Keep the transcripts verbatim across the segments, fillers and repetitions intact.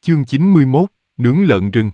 Chương chín mươi mốt, nướng lợn rừng.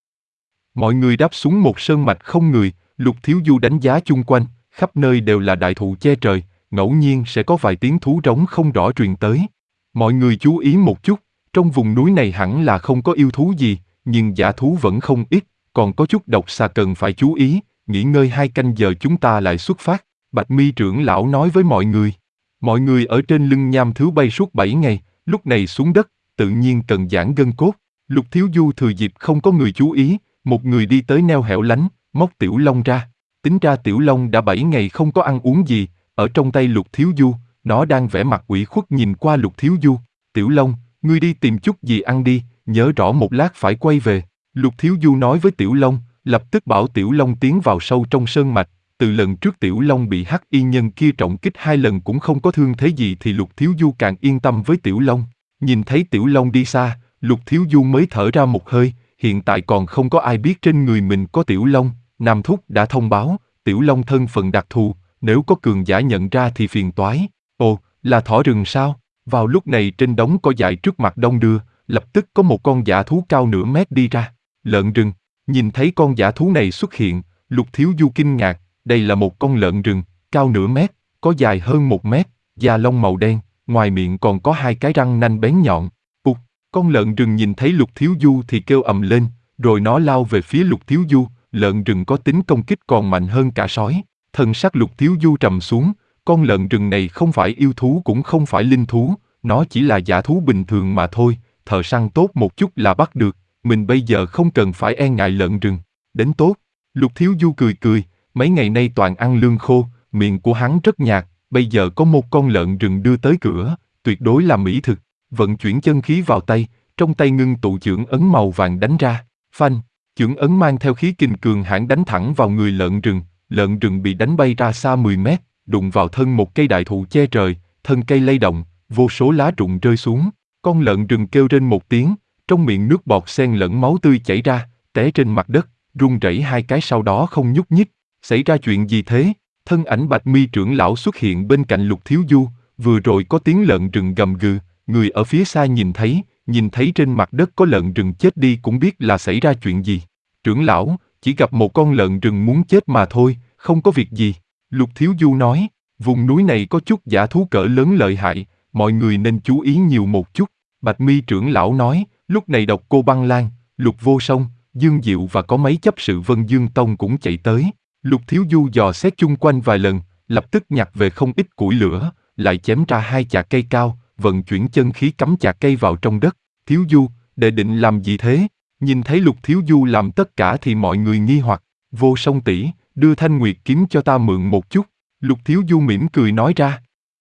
Mọi người đáp xuống một sơn mạch không người, Lục Thiếu Du đánh giá chung quanh, khắp nơi đều là đại thụ che trời, ngẫu nhiên sẽ có vài tiếng thú rống không rõ truyền tới. Mọi người chú ý một chút, trong vùng núi này hẳn là không có yêu thú gì, nhưng dã thú vẫn không ít, còn có chút độc xà cần phải chú ý, nghỉ ngơi hai canh giờ chúng ta lại xuất phát, Bạch Mi trưởng lão nói với mọi người. Mọi người ở trên lưng nham thú bay suốt bảy ngày, lúc này xuống đất, tự nhiên cần giãn gân cốt. Lục Thiếu Du thừa dịp không có người chú ý, một người đi tới neo hẻo lánh, móc Tiểu Long ra. Tính ra Tiểu Long đã bảy ngày không có ăn uống gì, ở trong tay Lục Thiếu Du, nó đang vẻ mặt ủy khuất nhìn qua Lục Thiếu Du. Tiểu Long, ngươi đi tìm chút gì ăn đi, nhớ rõ một lát phải quay về. Lục Thiếu Du nói với Tiểu Long, lập tức bảo Tiểu Long tiến vào sâu trong sơn mạch. Từ lần trước Tiểu Long bị hắc y nhân kia trọng kích hai lần cũng không có thương thế gì thì Lục Thiếu Du càng yên tâm với Tiểu Long. Nhìn thấy Tiểu Long đi xa, Lục Thiếu Du mới thở ra một hơi, hiện tại còn không có ai biết trên người mình có Tiểu Long, Nam Thúc đã thông báo, Tiểu Long thân phận đặc thù, nếu có cường giả nhận ra thì phiền toái. Ồ, là thỏ rừng sao? Vào lúc này trên đống cỏ dại trước mặt đông đưa, lập tức có một con dã thú cao nửa mét đi ra. Lợn rừng, nhìn thấy con dã thú này xuất hiện, Lục Thiếu Du kinh ngạc, đây là một con lợn rừng, cao nửa mét, có dài hơn một mét, da lông màu đen, ngoài miệng còn có hai cái răng nanh bén nhọn. Ục, con lợn rừng nhìn thấy Lục Thiếu Du thì kêu ầm lên, rồi nó lao về phía Lục Thiếu Du, lợn rừng có tính công kích còn mạnh hơn cả sói. Thần sắc Lục Thiếu Du trầm xuống, con lợn rừng này không phải yêu thú cũng không phải linh thú, nó chỉ là dã thú bình thường mà thôi, thợ săn tốt một chút là bắt được, mình bây giờ không cần phải e ngại lợn rừng. Đến tốt, Lục Thiếu Du cười cười, mấy ngày nay toàn ăn lương khô, miệng của hắn rất nhạt, bây giờ có một con lợn rừng đưa tới cửa, tuyệt đối là mỹ thực. Vận chuyển chân khí vào tay, trong tay ngưng tụ chưởng ấn màu vàng đánh ra, phanh, chưởng ấn mang theo khí kình cường hãn đánh thẳng vào người lợn rừng, lợn rừng bị đánh bay ra xa mười mét, đụng vào thân một cây đại thụ che trời, thân cây lay động, vô số lá rụng rơi xuống, con lợn rừng kêu trên một tiếng, trong miệng nước bọt xen lẫn máu tươi chảy ra, té trên mặt đất, run rẩy hai cái sau đó không nhúc nhích. Xảy ra chuyện gì thế? Thân ảnh Bạch Mi trưởng lão xuất hiện bên cạnh Lục Thiếu Du, vừa rồi có tiếng lợn rừng gầm gừ, người ở phía xa nhìn thấy, nhìn thấy trên mặt đất có lợn rừng chết đi cũng biết là xảy ra chuyện gì. Trưởng lão, chỉ gặp một con lợn rừng muốn chết mà thôi, không có việc gì. Lục Thiếu Du nói, vùng núi này có chút dã thú cỡ lớn lợi hại, mọi người nên chú ý nhiều một chút. Bạch Mi trưởng lão nói, lúc này Độc Cô Băng Lan, Lục Vô Song, Dương Diệu và có mấy chấp sự Vân Dương Tông cũng chạy tới. Lục Thiếu Du dò xét chung quanh vài lần, lập tức nhặt về không ít củi lửa, lại chém ra hai chạc cây cao, vận chuyển chân khí cắm chạc cây vào trong đất. Thiếu Du, đệ định làm gì thế? Nhìn thấy Lục Thiếu Du làm tất cả thì mọi người nghi hoặc. Vô Song tỷ, đưa Thanh Nguyệt kiếm cho ta mượn một chút. Lục Thiếu Du mỉm cười nói ra.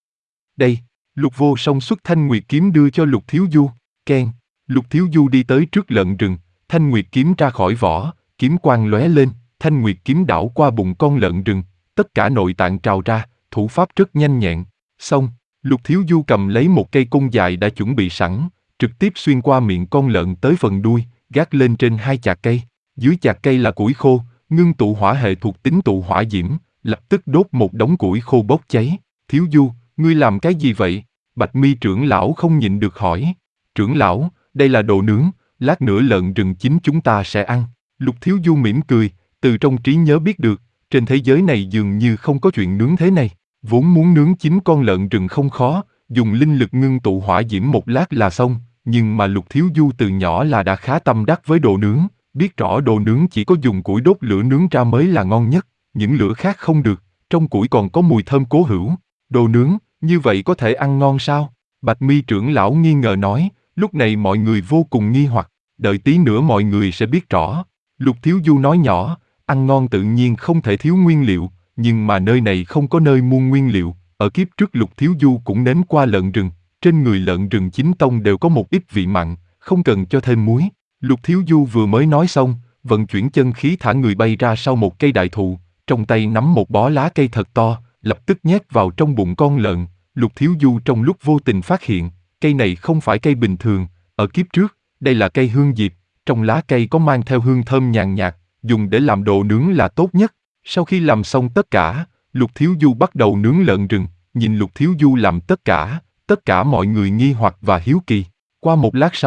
Đây, Lục Vô Song xuất Thanh Nguyệt kiếm đưa cho Lục Thiếu Du. Keng, Lục Thiếu Du đi tới trước lợn rừng, Thanh Nguyệt kiếm ra khỏi vỏ, kiếm quang lóe lên. Thanh Nguyệt kiếm đảo qua bụng con lợn rừng, tất cả nội tạng trào ra, thủ pháp rất nhanh nhẹn. Xong, Lục Thiếu Du cầm lấy một cây cung dài đã chuẩn bị sẵn, trực tiếp xuyên qua miệng con lợn tới phần đuôi, gác lên trên hai chạc cây. Dưới chạc cây là củi khô, ngưng tụ hỏa hệ thuộc tính tụ hỏa diễm, lập tức đốt một đống củi khô bốc cháy. Thiếu Du, ngươi làm cái gì vậy? Bạch Mi trưởng lão không nhịn được hỏi. Trưởng lão, đây là đồ nướng, lát nữa lợn rừng chín chúng ta sẽ ăn. Lục Thiếu Du mỉm cười. Từ trong trí nhớ biết được, trên thế giới này dường như không có chuyện nướng thế này. Vốn muốn nướng chín con lợn rừng không khó, dùng linh lực ngưng tụ hỏa diễm một lát là xong, nhưng mà Lục Thiếu Du từ nhỏ là đã khá tâm đắc với đồ nướng, biết rõ đồ nướng chỉ có dùng củi đốt lửa nướng ra mới là ngon nhất, những lửa khác không được, trong củi còn có mùi thơm cố hữu. Đồ nướng, như vậy có thể ăn ngon sao? Bạch Mi trưởng lão nghi ngờ nói, lúc này mọi người vô cùng nghi hoặc, đợi tí nữa mọi người sẽ biết rõ. Lục Thiếu Du nói nhỏ, ăn ngon tự nhiên không thể thiếu nguyên liệu, nhưng mà nơi này không có nơi mua nguyên liệu. Ở kiếp trước Lục Thiếu Du cũng nếm qua lợn rừng, trên người lợn rừng chính tông đều có một ít vị mặn, không cần cho thêm muối. Lục Thiếu Du vừa mới nói xong, vận chuyển chân khí thả người bay ra sau một cây đại thụ, trong tay nắm một bó lá cây thật to, lập tức nhét vào trong bụng con lợn. Lục Thiếu Du trong lúc vô tình phát hiện, cây này không phải cây bình thường, ở kiếp trước, đây là cây hương diệp, trong lá cây có mang theo hương thơm nhàn nhạt, dùng để làm đồ nướng là tốt nhất. Sau khi làm xong tất cả, Lục Thiếu Du bắt đầu nướng lợn rừng, nhìn Lục Thiếu Du làm tất cả, tất cả mọi người nghi hoặc và hiếu kỳ. Qua một lát sau,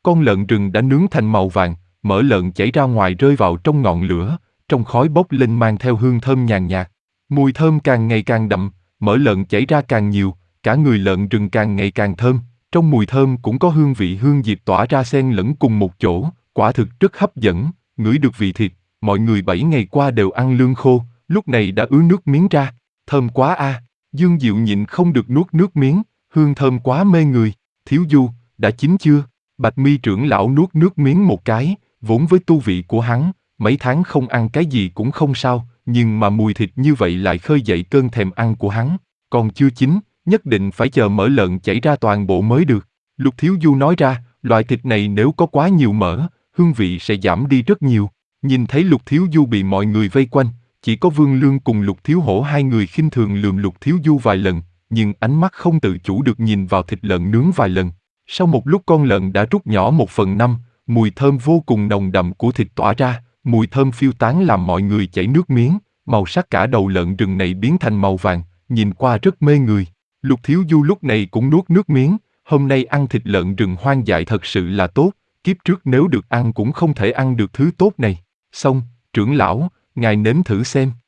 Con lợn rừng đã nướng thành màu vàng, mỡ lợn chảy ra ngoài rơi vào trong ngọn lửa, trong khói bốc lên mang theo hương thơm nhàn nhạt. Mùi thơm càng ngày càng đậm, mỡ lợn chảy ra càng nhiều, cả người lợn rừng càng ngày càng thơm, trong mùi thơm cũng có hương vị hương diệp tỏa ra xen lẫn cùng một chỗ, quả thực rất hấp dẫn, ngửi được vị thịt, mọi người bảy ngày qua đều ăn lương khô, lúc này đã ứa nước miếng ra, thơm quá a. Dương Diệu nhịn không được nuốt nước miếng, hương thơm quá mê người. Thiếu Du, đã chín chưa? Bạch Mi trưởng lão nuốt nước miếng một cái, vốn với tu vị của hắn, mấy tháng không ăn cái gì cũng không sao, nhưng mà mùi thịt như vậy lại khơi dậy cơn thèm ăn của hắn. Còn chưa chín, nhất định phải chờ mỡ lợn chảy ra toàn bộ mới được. Lục Thiếu Du nói ra, loại thịt này nếu có quá nhiều mỡ, hương vị sẽ giảm đi rất nhiều. Nhìn thấy Lục Thiếu Du bị mọi người vây quanh, chỉ có Vương Lương cùng Lục Thiếu Hổ hai người khinh thường lườm Lục Thiếu Du vài lần, nhưng ánh mắt không tự chủ được nhìn vào thịt lợn nướng vài lần. Sau một lúc con lợn đã rút nhỏ một phần năm, mùi thơm vô cùng nồng đậm của thịt tỏa ra, mùi thơm phiêu tán làm mọi người chảy nước miếng, màu sắc cả đầu lợn rừng này biến thành màu vàng, nhìn qua rất mê người. Lục Thiếu Du lúc này cũng nuốt nước miếng, hôm nay ăn thịt lợn rừng hoang dại thật sự là tốt, kiếp trước nếu được ăn cũng không thể ăn được thứ tốt này. Xong, trưởng lão, ngài nếm thử xem.